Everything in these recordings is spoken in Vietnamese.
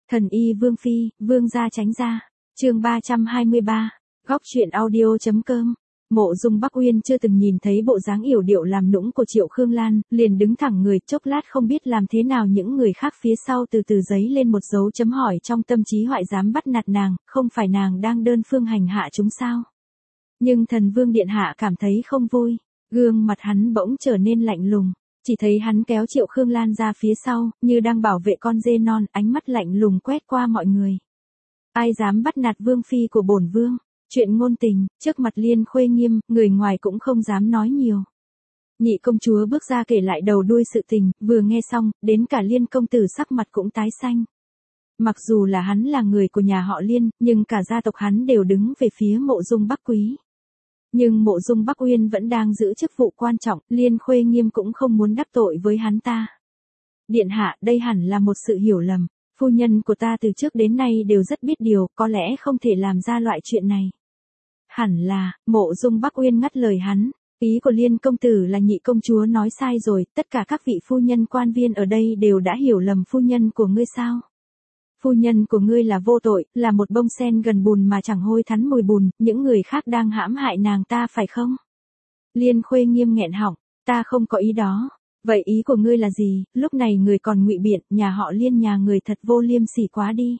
Thần y Vương Phi, Vương gia tránh ra. Chương 323. Góc truyện audio.com. Mộ Dung Bắc Uyên chưa từng nhìn thấy bộ dáng yểu điệu làm nũng của Triệu Khương Lan, liền đứng thẳng người, chốc lát không biết làm thế nào những người khác phía sau từ từ giấy lên một dấu chấm hỏi trong tâm trí hoại dám bắt nạt nàng, không phải nàng đang đơn phương hành hạ chúng sao? Nhưng Thần Vương điện hạ cảm thấy không vui, gương mặt hắn bỗng trở nên lạnh lùng. Chỉ thấy hắn kéo Triệu Khương Lan ra phía sau, như đang bảo vệ con dê non, ánh mắt lạnh lùng quét qua mọi người. Ai dám bắt nạt Vương Phi của bổn Vương? Chuyện ngôn tình, trước mặt Liên Khuê Nghiêm, người ngoài cũng không dám nói nhiều. Nhị công chúa bước ra kể lại đầu đuôi sự tình, vừa nghe xong, đến cả Liên công tử sắc mặt cũng tái xanh. Mặc dù là hắn là người của nhà họ Liên, nhưng cả gia tộc hắn đều đứng về phía Mộ Dung Bắc Quý. Nhưng Mộ Dung Bắc Uyên vẫn đang giữ chức vụ quan trọng, Liên Khuê Nghiêm cũng không muốn đắc tội với hắn ta. Điện hạ, đây hẳn là một sự hiểu lầm, phu nhân của ta từ trước đến nay đều rất biết điều, có lẽ không thể làm ra loại chuyện này. Hẳn là, Mộ Dung Bắc Uyên ngắt lời hắn, ý của Liên công tử là nhị công chúa nói sai rồi, tất cả các vị phu nhân quan viên ở đây đều đã hiểu lầm phu nhân của ngươi sao? Phu nhân của ngươi là vô tội, là một bông sen gần bùn mà chẳng hôi thắn mùi bùn, những người khác đang hãm hại nàng ta phải không? Liên Khuê Nghiêm nghẹn họng, ta không có ý đó. Vậy ý của ngươi là gì? Lúc này người còn ngụy biện, nhà họ Liên nhà người thật vô liêm sỉ quá đi.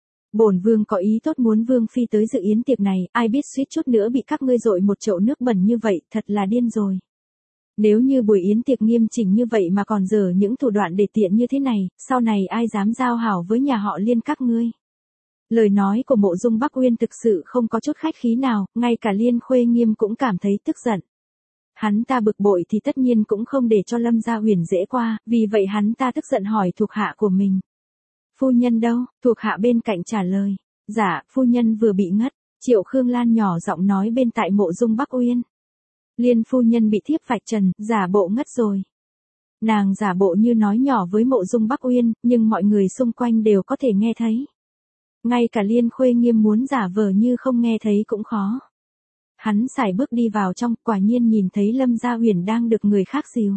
Bổn Vương có ý tốt muốn Vương Phi tới dự yến tiệc này, ai biết suýt chút nữa bị các ngươi dội một chậu nước bẩn như vậy, thật là điên rồi. Nếu như buổi yến tiệc nghiêm chỉnh như vậy mà còn dở những thủ đoạn để tiện như thế này, sau này ai dám giao hảo với nhà họ Liên các ngươi? Lời nói của Mộ Dung Bắc Uyên thực sự không có chút khách khí nào, ngay cả Liên Khuê Nghiêm cũng cảm thấy tức giận. Hắn ta bực bội thì tất nhiên cũng không để cho Lâm Gia Uyển dễ qua, vì vậy hắn ta tức giận hỏi thuộc hạ của mình. Phu nhân đâu? Thuộc hạ bên cạnh trả lời. Dạ, phu nhân vừa bị ngất. Triệu Khương Lan nhỏ giọng nói bên tai Mộ Dung Bắc Uyên. Liên phu nhân bị thiếp vạch trần, giả bộ ngất rồi. Nàng giả bộ như nói nhỏ với Mộ Dung Bắc Uyên, nhưng mọi người xung quanh đều có thể nghe thấy. Ngay cả Liên Khuê Nghiêm muốn giả vờ như không nghe thấy cũng khó. Hắn sải bước đi vào trong, quả nhiên nhìn thấy Lâm Gia Uyển đang được người khác dìu.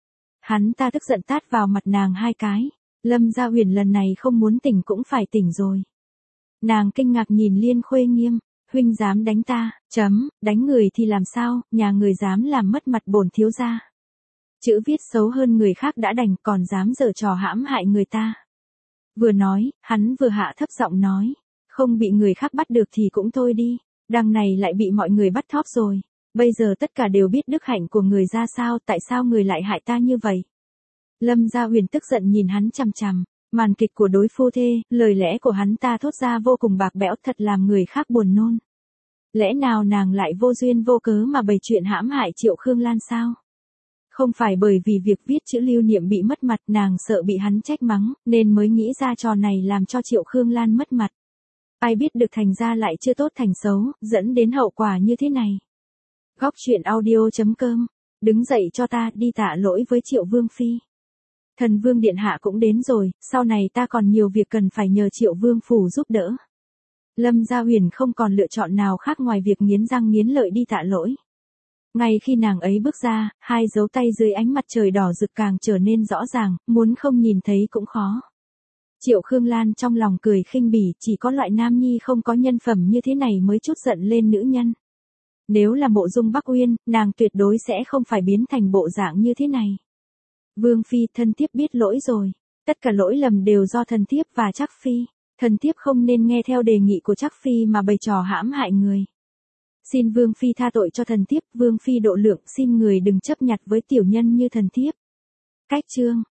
Hắn ta tức giận tát vào mặt nàng hai cái. Lâm Gia Uyển lần này không muốn tỉnh cũng phải tỉnh rồi. Nàng kinh ngạc nhìn Liên Khuê Nghiêm, huynh dám đánh ta, đánh người thì làm sao, nhà người dám làm mất mặt bổn thiếu gia. Chữ viết xấu hơn người khác đã đành còn dám giở trò hãm hại người ta. Vừa nói, hắn vừa hạ thấp giọng nói, không bị người khác bắt được thì cũng thôi đi, đằng này lại bị mọi người bắt thóp rồi. Bây giờ tất cả đều biết đức hạnh của người ra sao, tại sao người lại hại ta như vậy. Lâm Gia Uyển tức giận nhìn hắn chằm chằm, màn kịch của đối phu thê, lời lẽ của hắn ta thốt ra vô cùng bạc bẽo thật làm người khác buồn nôn. Lẽ nào nàng lại vô duyên vô cớ mà bày chuyện hãm hại Triệu Khương Lan sao? Không phải bởi vì việc viết chữ lưu niệm bị mất mặt nàng sợ bị hắn trách mắng, nên mới nghĩ ra trò này làm cho Triệu Khương Lan mất mặt. Ai biết được thành ra lại chưa tốt thành xấu, dẫn đến hậu quả như thế này. Góc truyện audio.com. Đứng dậy cho ta, đi tạ lỗi với Triệu Vương Phi. Thần Vương điện hạ cũng đến rồi, sau này ta còn nhiều việc cần phải nhờ Triệu Vương phủ giúp đỡ. Lâm Gia Uyển không còn lựa chọn nào khác ngoài việc nghiến răng nghiến lợi đi tạ lỗi. Ngay khi nàng ấy bước ra, hai dấu tay dưới ánh mặt trời đỏ rực càng trở nên rõ ràng, muốn không nhìn thấy cũng khó. Triệu Khương Lan trong lòng cười khinh bỉ, chỉ có loại nam nhi không có nhân phẩm như thế này mới chút giận lên nữ nhân. Nếu là Mộ Dung Bắc Uyên, nàng tuyệt đối sẽ không phải biến thành bộ dạng như thế này. Vương Phi, thân thiếp biết lỗi rồi. Tất cả lỗi lầm đều do thần thiếp và Trác Phi. Thần thiếp không nên nghe theo đề nghị của Trác Phi mà bày trò hãm hại người. Xin Vương Phi tha tội cho thần thiếp, Vương Phi độ lượng, xin người đừng chấp nhặt với tiểu nhân như thần thiếp. Cách chương.